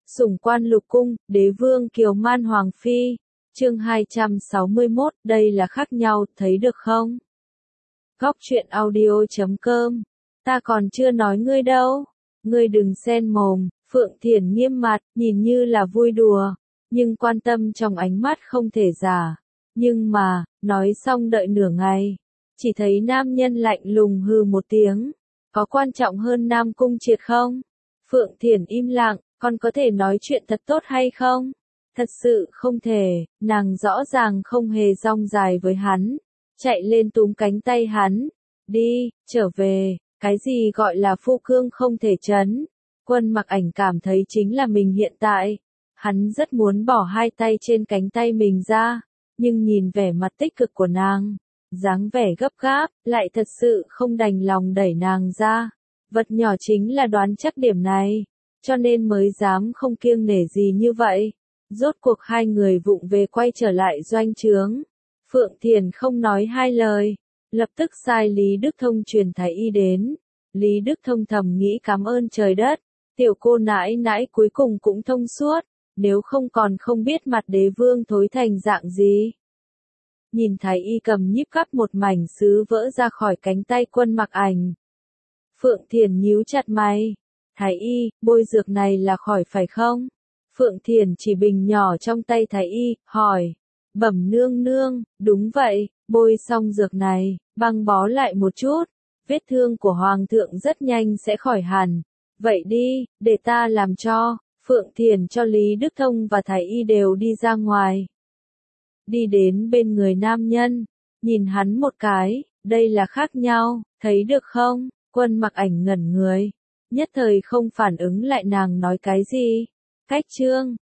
Sủng quan lục cung, đế vương kiều man hoàng phi. Chương 261, đây là khác nhau, thấy được không? Góc truyện audio.com. Ta còn chưa nói ngươi đâu. Ngươi đừng xen mồm. Phượng Thiển nghiêm mặt, nhìn như là vui đùa, nhưng quan tâm trong ánh mắt không thể giả. Nhưng mà, nói xong đợi nửa ngày, chỉ thấy nam nhân lạnh lùng hừ một tiếng. Có quan trọng hơn Nam Cung Triệt không? Phượng Thiển im lặng, con có thể nói chuyện thật tốt hay không? Thật sự không thể, nàng rõ ràng không hề dong dài với hắn. Chạy lên túm cánh tay hắn. Đi, trở về, cái gì gọi là phu cương không thể chấn. Quân Mặc Ảnh cảm thấy chính là mình hiện tại. Hắn rất muốn bỏ hai tay trên cánh tay mình ra, nhưng nhìn vẻ mặt tích cực của nàng, dáng vẻ gấp gáp, lại thật sự không đành lòng đẩy nàng ra. Vật nhỏ chính là đoán chắc điểm này, cho nên mới dám không kiêng nể gì như vậy. Rốt cuộc hai người vụng về quay trở lại doanh trướng. Phượng Thiền không nói hai lời, lập tức sai Lý Đức Thông truyền thái y đến. Lý Đức Thông thầm nghĩ cảm ơn trời đất, tiểu cô nãi nãi cuối cùng cũng thông suốt, nếu không còn không biết mặt đế vương thối thành dạng gì. Nhìn thái y cầm nhíp cắp một mảnh sứ vỡ ra khỏi cánh tay Quân Mặc Ảnh. Phượng Thiền nhíu chặt mày. Thái y, bôi dược này là khỏi phải không? Phượng Thiền chỉ bình nhỏ trong tay thái y, hỏi. Bẩm nương nương, đúng vậy, bôi xong dược này, băng bó lại một chút. Vết thương của Hoàng thượng rất nhanh sẽ khỏi hẳn. Vậy đi, để ta làm cho. Phượng Thiền cho Lý Đức Thông và thái y đều đi ra ngoài. Đi đến bên người nam nhân, nhìn hắn một cái, đây là khác nhau, thấy được không? Quân Mặc Ảnh ngẩn người, nhất thời không phản ứng lại nàng nói cái gì. Cách chương